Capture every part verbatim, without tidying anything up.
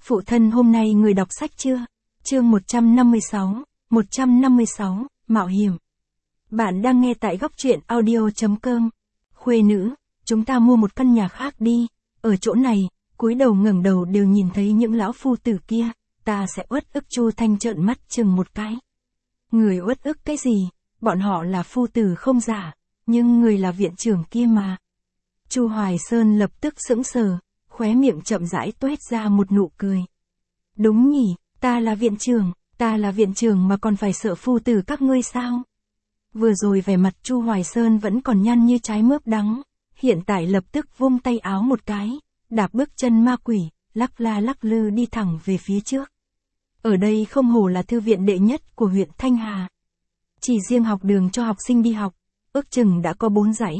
Phụ thân hôm nay người đọc sách chưa? Chương một trăm năm mươi sáu, một trăm năm mươi sáu, Mạo hiểm. Bạn đang nghe tại góc truyện audio chấm com. Khuê nữ, chúng ta mua một căn nhà khác đi, ở chỗ này, cúi đầu ngẩng đầu đều nhìn thấy những lão phu tử kia, ta sẽ uất ức. Chu Thanh trợn mắt chừng một cái. Người uất ức cái gì, bọn họ là phu tử không giả, nhưng người là viện trưởng kia mà. Chu Hoài Sơn lập tức sững sờ, khóe miệng chậm rãi tuét ra một nụ cười. Đúng nhỉ, ta là viện trưởng, ta là viện trưởng mà còn phải sợ phu tử các ngươi sao? Vừa rồi vẻ mặt Chu Hoài Sơn vẫn còn nhăn như trái mướp đắng, hiện tại lập tức vung tay áo một cái, đạp bước chân ma quỷ, lắc la lắc lư đi thẳng về phía trước. Ở đây không hổ là thư viện đệ nhất của huyện Thanh Hà. Chỉ riêng học đường cho học sinh đi học, ước chừng đã có bốn dãy.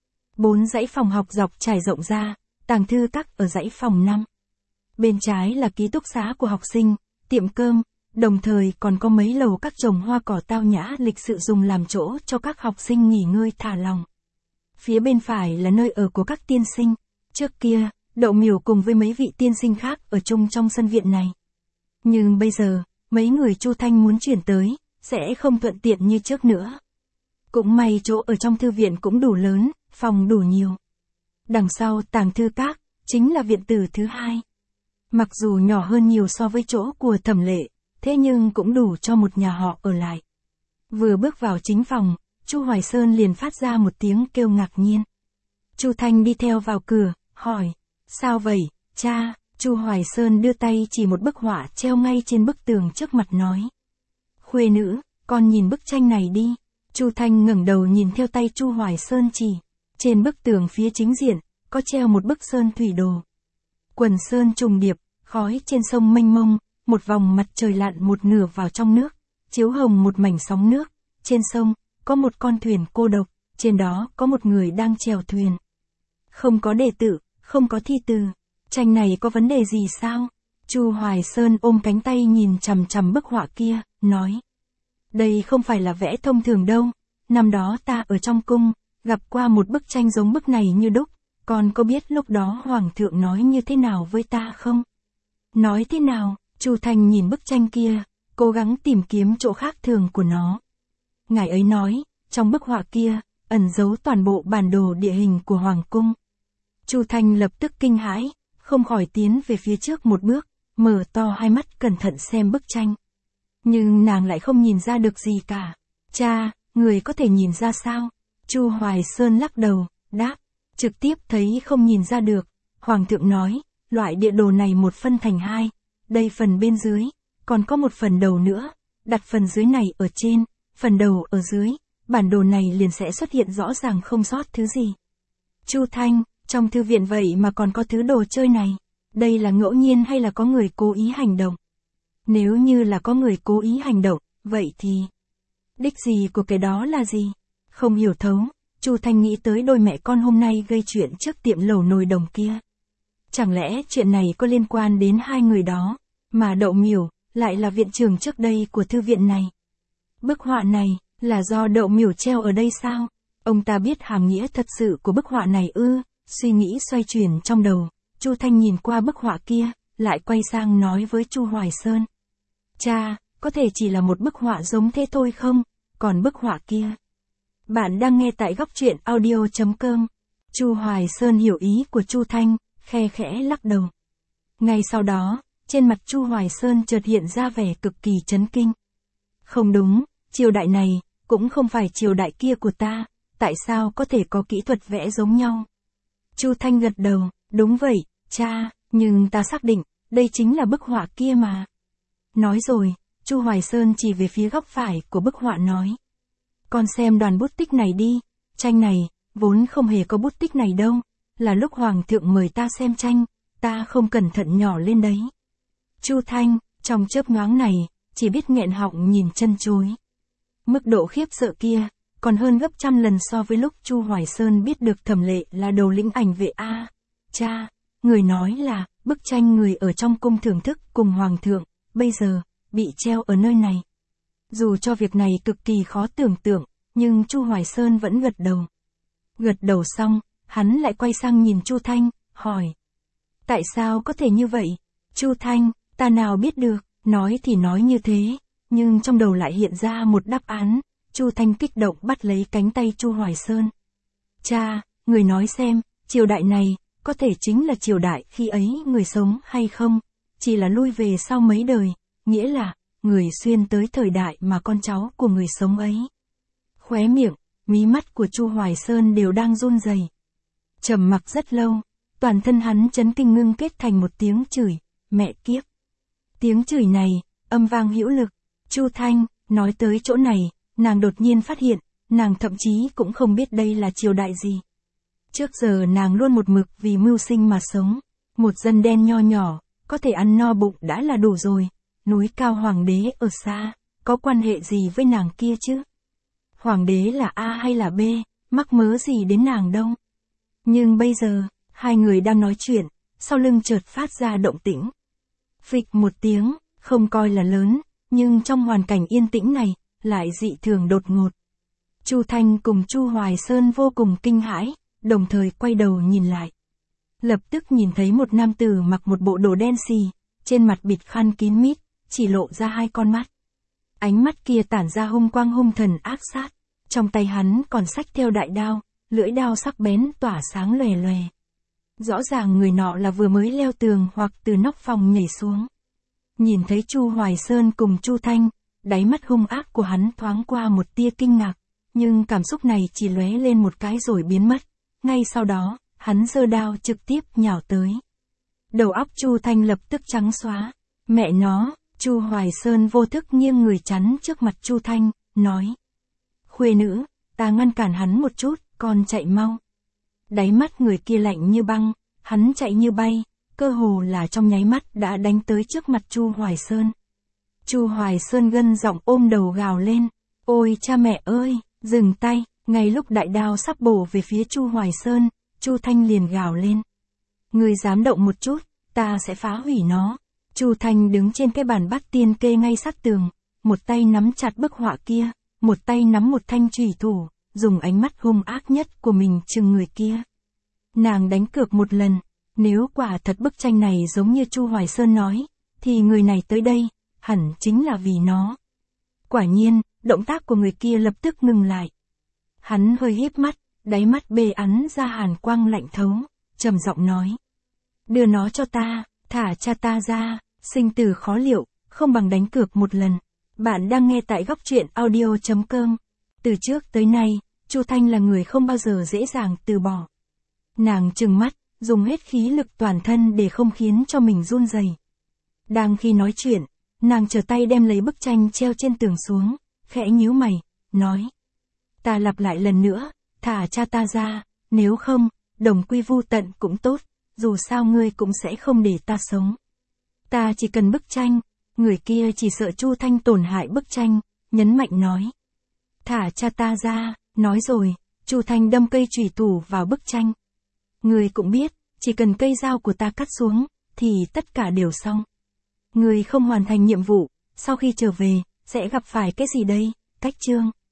Bốn dãy phòng học dọc trải rộng ra, tàng thư các ở dãy phòng năm. Bên trái là ký túc xá của học sinh, tiệm cơm, đồng thời còn có mấy lầu các trồng hoa cỏ tao nhã lịch sự dùng làm chỗ cho các học sinh nghỉ ngơi thả lòng. Phía bên phải là nơi ở của các tiên sinh. Trước kia, Đậu Miểu cùng với mấy vị tiên sinh khác ở chung trong sân viện này. Nhưng bây giờ, mấy người Chu Thanh muốn chuyển tới, sẽ không thuận tiện như trước nữa. Cũng may chỗ ở trong thư viện cũng đủ lớn, phòng đủ nhiều. Đằng sau tàng thư các, chính là viện tử thứ hai. Mặc dù nhỏ hơn nhiều so với chỗ của Thẩm Lệ, thế nhưng cũng đủ cho một nhà họ ở lại. Vừa bước vào chính phòng, Chu Hoài Sơn liền phát ra một tiếng kêu ngạc nhiên. Chu Thanh đi theo vào cửa, hỏi, sao vậy, cha? Chu Hoài Sơn đưa tay chỉ một bức họa treo ngay trên bức tường trước mặt nói. Khuê nữ, con nhìn bức tranh này đi. Chu Thanh ngẩng đầu nhìn theo tay Chu Hoài Sơn chỉ. Trên bức tường phía chính diện, có treo một bức sơn thủy đồ. Quần sơn trùng điệp, khói trên sông mênh mông, một vòng mặt trời lặn một nửa vào trong nước, chiếu hồng một mảnh sóng nước. Trên sông, có một con thuyền cô độc, trên đó có một người đang chèo thuyền. Không có đề tự, không có thi từ. Tranh này có vấn đề gì sao? Chu Hoài Sơn ôm cánh tay nhìn chằm chằm bức họa kia, nói. Đây không phải là vẽ thông thường đâu. Năm đó ta ở trong cung, gặp qua một bức tranh giống bức này như đúc. Con có biết lúc đó Hoàng thượng nói như thế nào với ta không? Nói thế nào? Chu Thanh nhìn bức tranh kia, cố gắng tìm kiếm chỗ khác thường của nó. Ngài ấy nói, trong bức họa kia, ẩn giấu toàn bộ bản đồ địa hình của Hoàng cung. Chu Thanh lập tức kinh hãi, không khỏi tiến về phía trước một bước, mở to hai mắt cẩn thận xem bức tranh. Nhưng nàng lại không nhìn ra được gì cả. Cha, người có thể nhìn ra sao? Chu Hoài Sơn lắc đầu, đáp, trực tiếp thấy không nhìn ra được. Hoàng thượng nói, loại địa đồ này một phân thành hai, đây phần bên dưới, còn có một phần đầu nữa, đặt phần dưới này ở trên, phần đầu ở dưới, bản đồ này liền sẽ xuất hiện rõ ràng không sót thứ gì. Chu Thanh, trong thư viện vậy mà còn có thứ đồ chơi này, đây là ngẫu nhiên hay là có người cố ý hành động? Nếu như là có người cố ý hành động, vậy thì đích gì của cái đó là gì? Không hiểu thấu, Chu Thanh nghĩ tới đôi mẹ con hôm nay gây chuyện trước tiệm lẩu nồi đồng kia. Chẳng lẽ chuyện này có liên quan đến hai người đó, mà Đậu Miểu lại là viện trưởng trước đây của thư viện này? Bức họa này là do Đậu Miểu treo ở đây sao? Ông ta biết hàm nghĩa thật sự của bức họa này ư? Suy nghĩ xoay chuyển trong đầu, Chu Thanh nhìn qua bức họa kia, lại quay sang nói với Chu Hoài Sơn. Cha, có thể chỉ là một bức họa giống thế thôi không? Còn bức họa kia. Bạn đang nghe tại góc truyện audio chấm com. Chu Hoài Sơn hiểu ý của Chu Thanh, khe khẽ lắc đầu. Ngay sau đó, trên mặt Chu Hoài Sơn chợt hiện ra vẻ cực kỳ chấn kinh. Không đúng, triều đại này, cũng không phải triều đại kia của ta, tại sao có thể có kỹ thuật vẽ giống nhau? Chu Thanh gật đầu, đúng vậy, cha, nhưng ta xác định, đây chính là bức họa kia mà. Nói rồi, Chu Hoài Sơn chỉ về phía góc phải của bức họa nói. Con xem đoàn bút tích này đi, tranh này, vốn không hề có bút tích này đâu, là lúc Hoàng thượng mời ta xem tranh, ta không cẩn thận nhỏ lên đấy. Chu Thanh, trong chớp nhoáng này, chỉ biết nghẹn họng nhìn chân chối. Mức độ khiếp sợ kia, còn hơn gấp trăm lần so với lúc Chu Hoài Sơn biết được Thẩm Lệ là đầu lĩnh ảnh vệ A. Cha, người nói là, bức tranh người ở trong cung thưởng thức cùng Hoàng thượng, bây giờ, bị treo ở nơi này. Dù cho việc này cực kỳ khó tưởng tượng, nhưng Chu Hoài Sơn vẫn gật đầu. Gật đầu xong, hắn lại quay sang nhìn Chu Thanh, hỏi. Tại sao có thể như vậy? Chu Thanh, ta nào biết được, nói thì nói như thế, nhưng trong đầu lại hiện ra một đáp án. Chu Thanh kích động bắt lấy cánh tay Chu Hoài Sơn. Cha, người nói xem, triều đại này, có thể chính là triều đại khi ấy người sống hay không? Chỉ là lui về sau mấy đời, nghĩa là, người xuyên tới thời đại mà con cháu của người sống ấy. Khóe miệng, mí mắt của Chu Hoài Sơn đều đang run rẩy. Trầm mặc rất lâu, toàn thân hắn chấn kinh ngưng kết thành một tiếng chửi, mẹ kiếp. Tiếng chửi này, âm vang hữu lực. Chu Thanh, nói tới chỗ này, nàng đột nhiên phát hiện, nàng thậm chí cũng không biết đây là triều đại gì. Trước giờ nàng luôn một mực vì mưu sinh mà sống. Một dân đen nho nhỏ, có thể ăn no bụng đã là đủ rồi. Núi cao hoàng đế ở xa, có quan hệ gì với nàng kia chứ? Hoàng đế là A hay là B, mắc mớ gì đến nàng đâu. Nhưng bây giờ, hai người đang nói chuyện, sau lưng chợt phát ra động tĩnh. Phịch một tiếng, không coi là lớn, nhưng trong hoàn cảnh yên tĩnh này, lại dị thường đột ngột. Chu Thanh cùng Chu Hoài Sơn vô cùng kinh hãi, đồng thời quay đầu nhìn lại. Lập tức nhìn thấy một nam tử mặc một bộ đồ đen xì, trên mặt bịt khăn kín mít, chỉ lộ ra hai con mắt. Ánh mắt kia tản ra hung quang hung thần ác sát, trong tay hắn còn xách theo đại đao, lưỡi đao sắc bén tỏa sáng lòe lòe. Rõ ràng người nọ là vừa mới leo tường hoặc từ nóc phòng nhảy xuống. Nhìn thấy Chu Hoài Sơn cùng Chu Thanh, đáy mắt hung ác của hắn thoáng qua một tia kinh ngạc, nhưng cảm xúc này chỉ lóe lên một cái rồi biến mất. Ngay sau đó, hắn giơ đao trực tiếp nhào tới. Đầu óc Chu Thanh lập tức trắng xóa. Mẹ nó, Chu Hoài Sơn vô thức nghiêng người chắn trước mặt Chu Thanh, nói: "Khuê nữ, ta ngăn cản hắn một chút, con chạy mau." Đáy mắt người kia lạnh như băng, hắn chạy như bay, cơ hồ là trong nháy mắt đã đánh tới trước mặt Chu Hoài Sơn. Chu Hoài Sơn gân giọng ôm đầu gào lên: "Ôi cha mẹ ơi, dừng tay!" Ngay lúc đại đao sắp bổ về phía Chu Hoài Sơn, Chu Thanh liền gào lên: "Ngươi dám động một chút, ta sẽ phá hủy nó." Chu Thanh đứng trên cái bàn bát tiên kê ngay sát tường, một tay nắm chặt bức họa kia, một tay nắm một thanh chùy thủ, dùng ánh mắt hung ác nhất của mình trừng người kia. Nàng đánh cược một lần, nếu quả thật bức tranh này giống như Chu Hoài Sơn nói, thì người này tới đây, hẳn chính là vì nó. Quả nhiên, động tác của người kia lập tức ngừng lại. Hắn hơi híp mắt, đáy mắt bê ắn ra hàn quang lạnh thấu, trầm giọng nói: "Đưa nó cho ta, thả cha ta ra." Sinh tử khó liệu, không bằng đánh cược một lần. Bạn đang nghe tại góc truyện audio chấm com. Từ trước tới nay, Chu Thanh là người không bao giờ dễ dàng từ bỏ. Nàng trừng mắt, dùng hết khí lực toàn thân để không khiến cho mình run rẩy. Đang khi nói chuyện, nàng trở tay đem lấy bức tranh treo trên tường xuống, khẽ nhíu mày, nói: "Ta lặp lại lần nữa, thả cha ta ra, nếu không, đồng quy vu tận cũng tốt, dù sao ngươi cũng sẽ không để ta sống. Ta chỉ cần bức tranh." Người kia chỉ sợ Chu Thanh tổn hại bức tranh, nhấn mạnh nói: "Thả cha ta ra." Nói rồi, Chu Thanh đâm cây chùy thủ vào bức tranh. "Ngươi cũng biết, chỉ cần cây dao của ta cắt xuống, thì tất cả đều xong. Ngươi không hoàn thành nhiệm vụ, sau khi trở về, sẽ gặp phải cái gì đây, Cách Trương?"